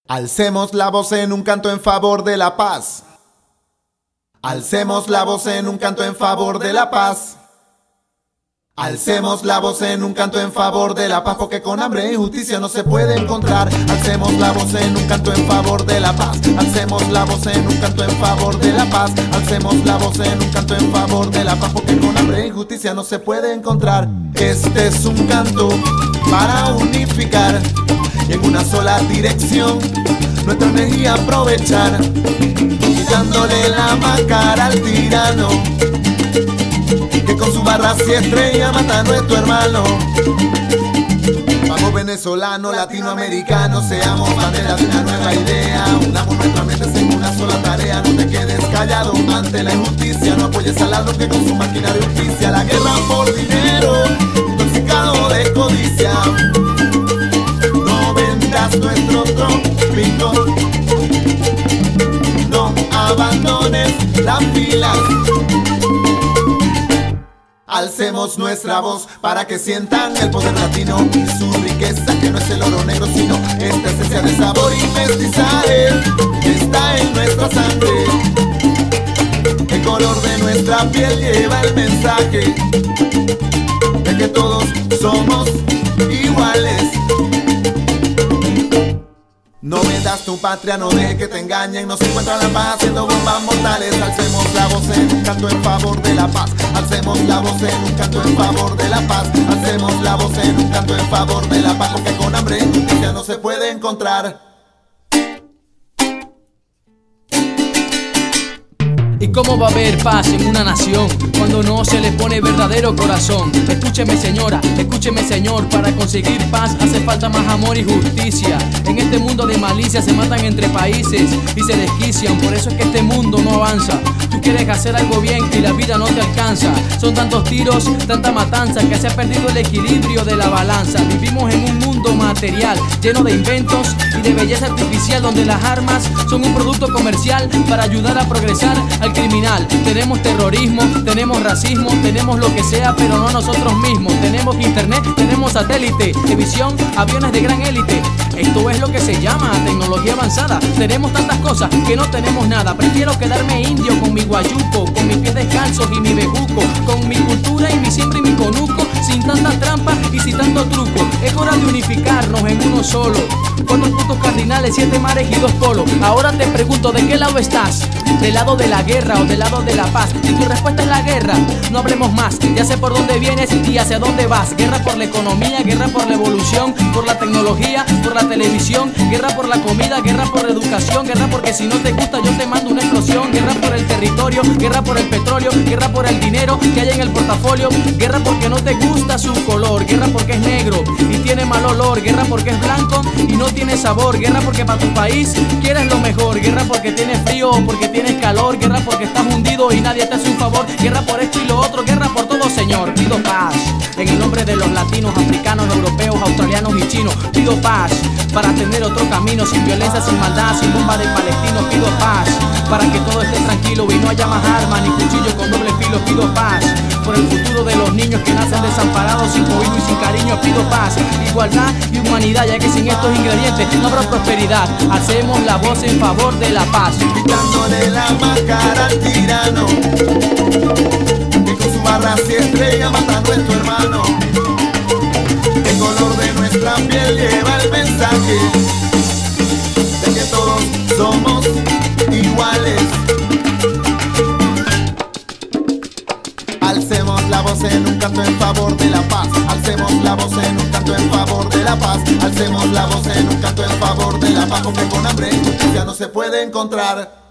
Alcemos la voz en un canto en favor de la paz. Alcemos la voz en un canto en favor de la paz. Alcemos la voz en un canto en favor de la paz, porque con hambre e injusticia no se puede encontrar. Alcemos la voz en un canto en favor de la paz. Alcemos la voz en un canto en favor de la paz. Alcemos la voz en un canto en favor de la paz, porque con hambre e injusticia no se puede encontrar. Este es un canto para unificar y en una sola dirección nuestra energía aprovechar, quitándole la máscara al tirano que con su barra y estrella mata a nuestro hermano. Vamos venezolanos, latinoamericanos, seamos bandera de una nueva idea. Unamos nuestras mentes en una sola tarea. No te quedes callado ante la injusticia. No apoyes al ladrón que con su máquina de justicia la guerra por dinero, intoxicado de codicia. No vendas nuestro trópico, no abandones las filas. Alcemos nuestra voz para que sientan el poder latino y su riqueza, que no es el oro negro, sino esta esencia de sabor y mestizaje que está en nuestra sangre. El color de nuestra piel lleva el mensaje de que todos somos iguales. No vendas tu patria, no dejes que te engañen. No se encuentra la paz haciendo bombas mortales. Alcemos la voz en un canto en favor de la paz. Alcemos la voz en un canto en favor de la paz. Alcemos la voz en un canto en favor de la paz, porque con hambre e injusticia no se puede encontrar. ¿Y cómo va a haber paz en una nación cuando no se le pone verdadero corazón? Escúcheme señora, escúcheme señor, para conseguir paz hace falta más amor y justicia. En este mundo de malicia se matan entre países y se desquician, por eso es que este mundo no avanza. Tú quieres hacer algo bien y la vida no te alcanza. Son tantos tiros, tanta matanza, que se ha perdido el equilibrio de la balanza. Vivimos en un mundo material lleno de inventos y de belleza artificial, donde las armas son un producto comercial para ayudar a progresar al criminal. Tenemos terrorismo, tenemos racismo, tenemos lo que sea, pero no nosotros mismos. Tenemos internet, tenemos satélite, televisión, aviones de gran élite. Esto es lo que se llama tecnología avanzada. Tenemos tantas cosas que no tenemos nada. Prefiero quedarme indio con mi guayuco, con mis pies descalzos y mi bejuco, con mi cultura y mi siembra y mi conuco, sin tantas trampas y sin tanto truco. Es hora de unificarnos en uno solo. 4 puntos cardinales, 7 mares y 2 polos. Ahora te pregunto, ¿de qué lado estás? ¿Del lado de la guerra o del lado de la paz? Si tu respuesta es la guerra, no hablemos más. Ya sé por dónde vienes y hacia dónde vas. Guerra por la economía, guerra por la evolución, por la tecnología, por la televisión, guerra por la comida, guerra por la educación, guerra porque si no te gusta yo te mando una explosión, guerra por el territorio, guerra por el petróleo, guerra por el dinero que hay en el portafolio, guerra porque no te gusta su color, guerra porque es negro y tiene mal olor, guerra porque es blanco y no tiene sabor, guerra porque para tu país quieres lo mejor, guerra porque tienes frío o porque tienes calor, guerra porque estás hundido y nadie te hace un favor, guerra por esto y lo otro, guerra por todo señor. Pido paz en el nombre de los latinos, africanos, europeos, australianos y chinos. Pido paz para tener otro camino, sin violencia, sin maldad, sin bomba de palestinos. Pido paz para que todo esté tranquilo y no haya más armas ni cuchillos con doble filo. Pido paz por el futuro de los niños que nacen desamparados, sin cobijo y sin cariño. Pido paz, igualdad y humanidad, ya que sin estos ingredientes no habrá prosperidad. Hacemos la voz en favor de la paz, quitándole la máscara al tirano que con su barra y estrella mata a nuestro hermano. El color de nuestra piel lleva el mensaje de que todos somos iguales. Alcemos la voz en un canto en favor de la paz. Alcemos la voz en un canto en favor de la paz. Alcemos la voz en un canto en favor de la paz, porque con hambre e injusticia no se puede encontrar.